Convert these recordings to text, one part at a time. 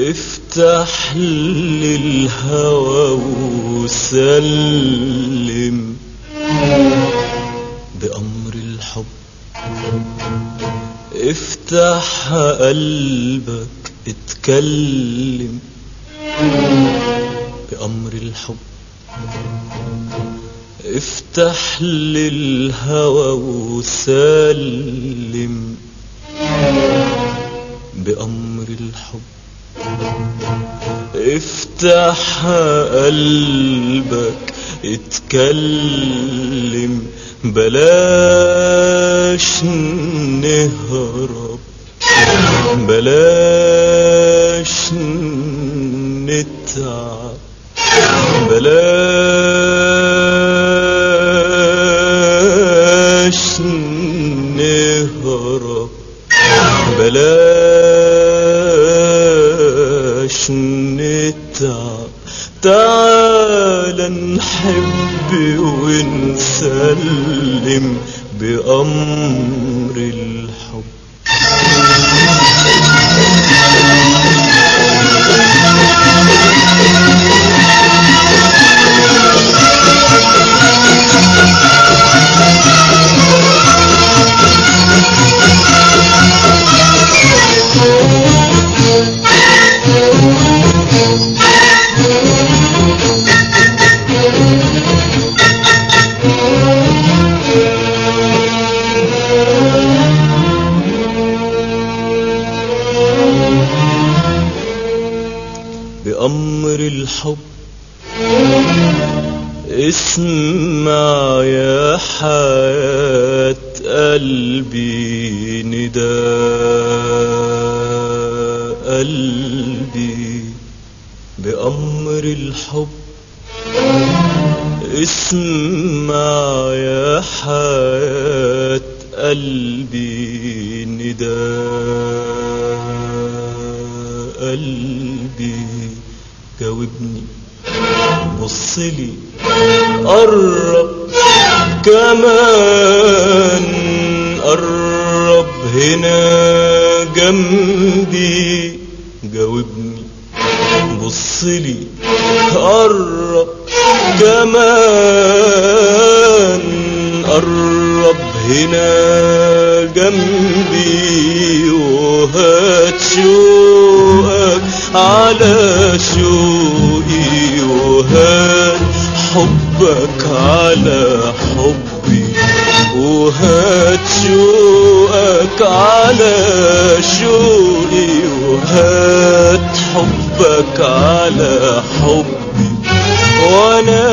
افتح للهوى وسلم بأمر الحب. افتح قلبك اتكلم بأمر الحب. افتح للهوى وسلم بأمر الحب. افتح قلبك اتكلم بلاش نهرب بلاش نتعب بلاش نهرب بلاش نتعب. تعال نحب ونسلم بأمر الحب. بأمر الحب اسمع يا حياة قلبي نداء قلبي. بأمر الحب اسمع يا حياة قلبي نداء قلبي. جاوبني بصلي قرب كمان قرب هنا جنبي. جاوبني بصلي قرب كمان قرب هنا جنبي. وهات شوقك على شوقي وهات حبك على حبي. وهات شوقك على شوقي وهات حبك على حبي. وانا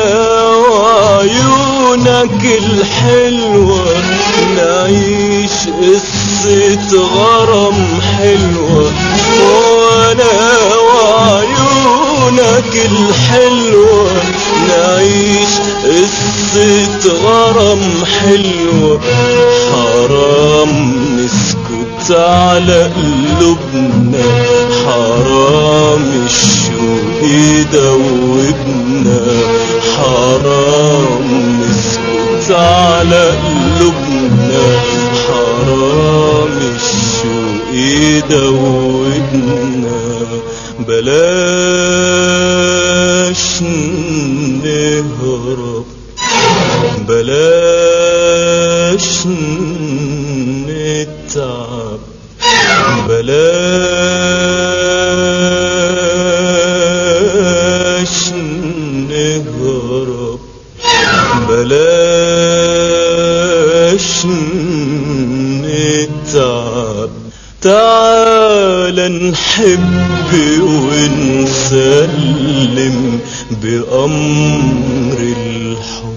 وعيونك الحلوة نعيش قصة غرام حلوة. وانا وعيونك الحلوة نعيش قصة غرام حلوة. حرام نسكت على قلوبنا حرام الشوق يدوبنا. حرام نسكت على قلوبنا حرام الشوق يدوبنا. بلاش نهرب بلاش نتعب بلاش نهرب بلاش نتعب. تعال نحب ونسلم بأمر الحب.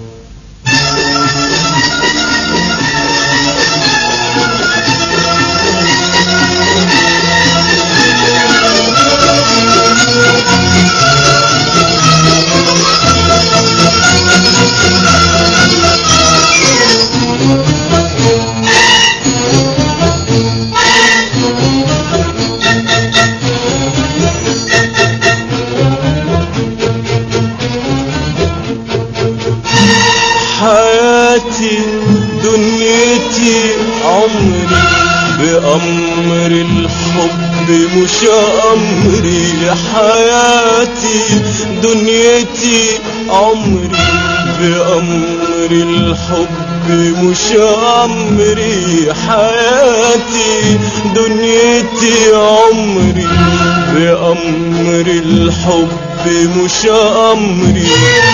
حياتي دنيتي عمري بأمر الحب مش أمري حياتي دنيتي عمري بأمر الحب مش أمري حياتي دنيتي عمري بأمر الحب مش أمري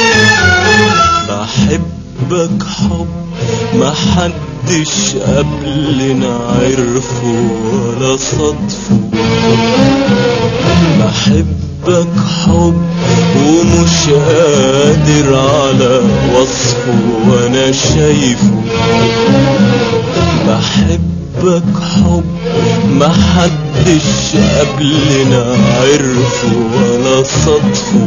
بحبك حب ما حدش قبلنا عرفه ولا صدفه بحبك حب ومش قادر على وصفه وانا شايفه بحبك حب ما حدش قبلنا عرفه ولا صدفه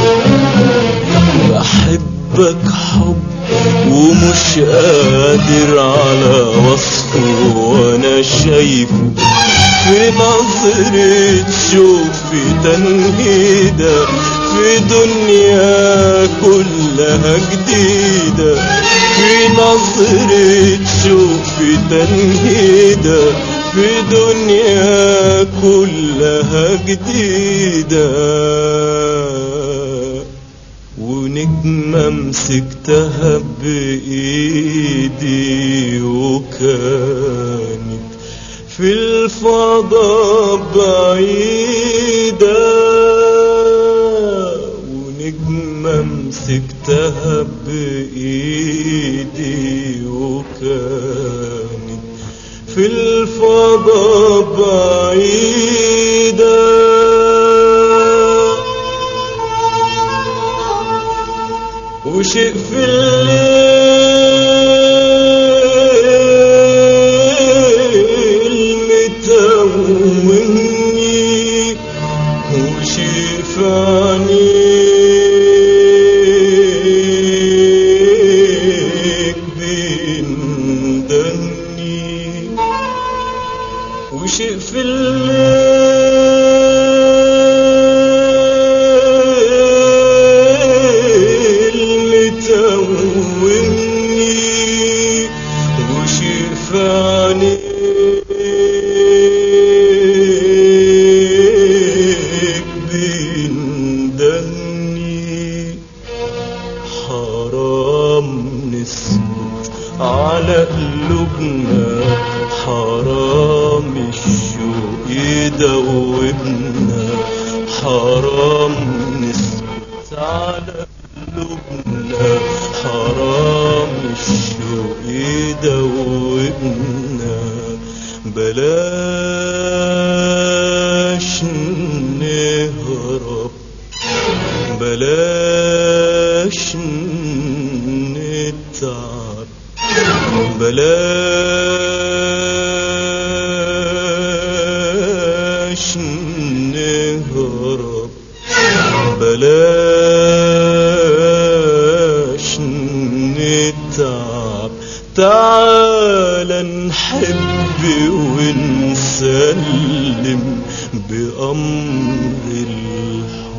بحبك حب ومش قادر على وصفه وانا شايفه في نظرة شوف في تنهيدة في دنيا كلها جديدة في نظرة شوف في تنهيدة في دنيا كلها جديدة ونجمة مسكتها بإيدي وكانت في الفضاء بعيدة ونجمة مسكتها بإيدي وكانت في الفضاء بعيدة وشيء في الليل متوهني وشيء في عينيك بيندهني وشيء في حرام نسكت على قلوبنا حرام الشوق يدوبنا حرام نسكت على قلوبنا حرام الشوق يدوبنا بلاش نهرب بلاش نتعب بلاش نهرب بلاش نتعب تعال نحب ونسلم بأمر الحب